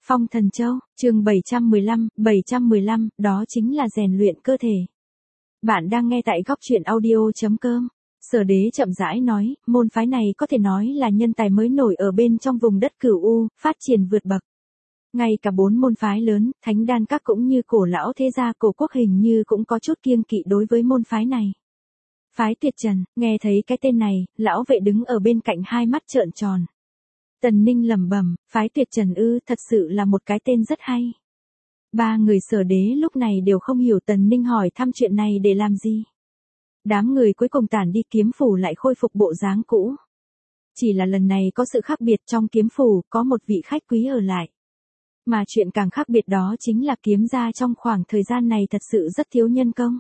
Phong Thần Châu, chương 715, đó chính là rèn luyện cơ thể. Bạn đang nghe tại góc truyện audio.com. Sở Đế chậm rãi nói, môn phái này có thể nói là nhân tài mới nổi ở bên trong vùng đất Cửu U, phát triển vượt bậc. Ngay cả 4 môn phái lớn, Thánh Đan Các cũng như Cổ lão thế gia Cổ Quốc hình như cũng có chút kiêng kỵ đối với môn phái này. Phái Tuyệt Trần, nghe thấy cái tên này, lão vệ đứng ở bên cạnh hai mắt trợn tròn. Tần Ninh lẩm bẩm, phái Tuyệt Trần ư, thật sự là một cái tên rất hay. Ba người Sở Đế lúc này đều không hiểu Tần Ninh hỏi thăm chuyện này để làm gì. Đám người cuối cùng tản đi, kiếm phủ lại khôi phục bộ dáng cũ. Chỉ là lần này có sự khác biệt, trong kiếm phủ có một vị khách quý ở lại. Mà chuyện càng khác biệt đó chính là kiếm gia trong khoảng thời gian này thật sự rất thiếu nhân công.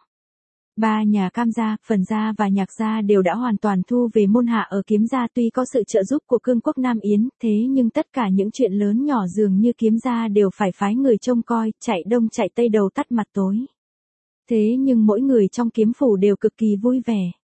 Ba nhà Cam gia, Phần gia và Nhạc gia đều đã hoàn toàn thu về môn hạ ở kiếm gia, tuy có sự trợ giúp của Cương Quốc Nam Yến, thế nhưng tất cả những chuyện lớn nhỏ dường như kiếm gia đều phải phái người trông coi, chạy đông chạy tây đầu tắt mặt tối. Thế nhưng mỗi người trong kiếm phủ đều cực kỳ vui vẻ.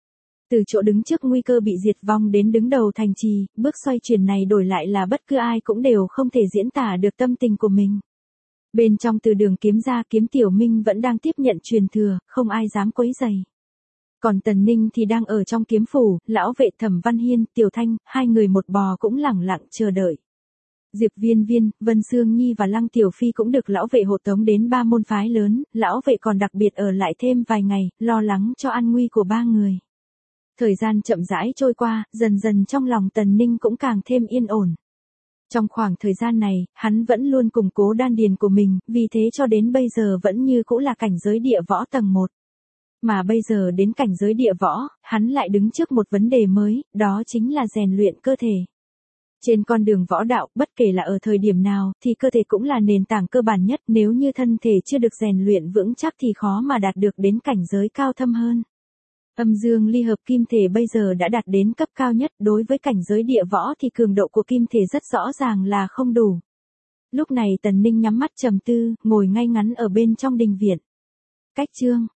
Từ chỗ đứng trước nguy cơ bị diệt vong đến đứng đầu thành trì, bước xoay chuyển này đổi lại là bất cứ ai cũng đều không thể diễn tả được tâm tình của mình. Bên trong Từ Đường kiếm gia, Kiếm Tiểu Minh vẫn đang tiếp nhận truyền thừa, không ai dám quấy rầy. Còn Tần Ninh thì đang ở trong kiếm phủ, lão vệ Thẩm Văn Hiên, Tiểu Thanh, hai người một bò cũng lẳng lặng chờ đợi. Diệp Viên Viên, Vân Sương Nhi và Lăng Tiểu Phi cũng được lão vệ hộ tống đến ba môn phái lớn, lão vệ còn đặc biệt ở lại thêm vài ngày, lo lắng cho an nguy của ba người. Thời gian chậm rãi trôi qua, dần dần trong lòng Tần Ninh cũng càng thêm yên ổn. Trong khoảng thời gian này, hắn vẫn luôn củng cố đan điền của mình, vì thế cho đến bây giờ vẫn như cũ là cảnh giới địa võ tầng 1. Mà bây giờ đến cảnh giới địa võ, hắn lại đứng trước một vấn đề mới, đó chính là rèn luyện cơ thể. Trên con đường võ đạo, bất kể là ở thời điểm nào, thì cơ thể cũng là nền tảng cơ bản nhất, nếu như thân thể chưa được rèn luyện vững chắc thì khó mà đạt được đến cảnh giới cao thâm hơn. Âm dương ly hợp kim thể bây giờ đã đạt đến cấp cao nhất, đối với cảnh giới địa võ thì cường độ của kim thể rất rõ ràng là không đủ. Lúc này Tần Ninh nhắm mắt trầm tư, ngồi ngay ngắn ở bên trong đình viện. Cách chương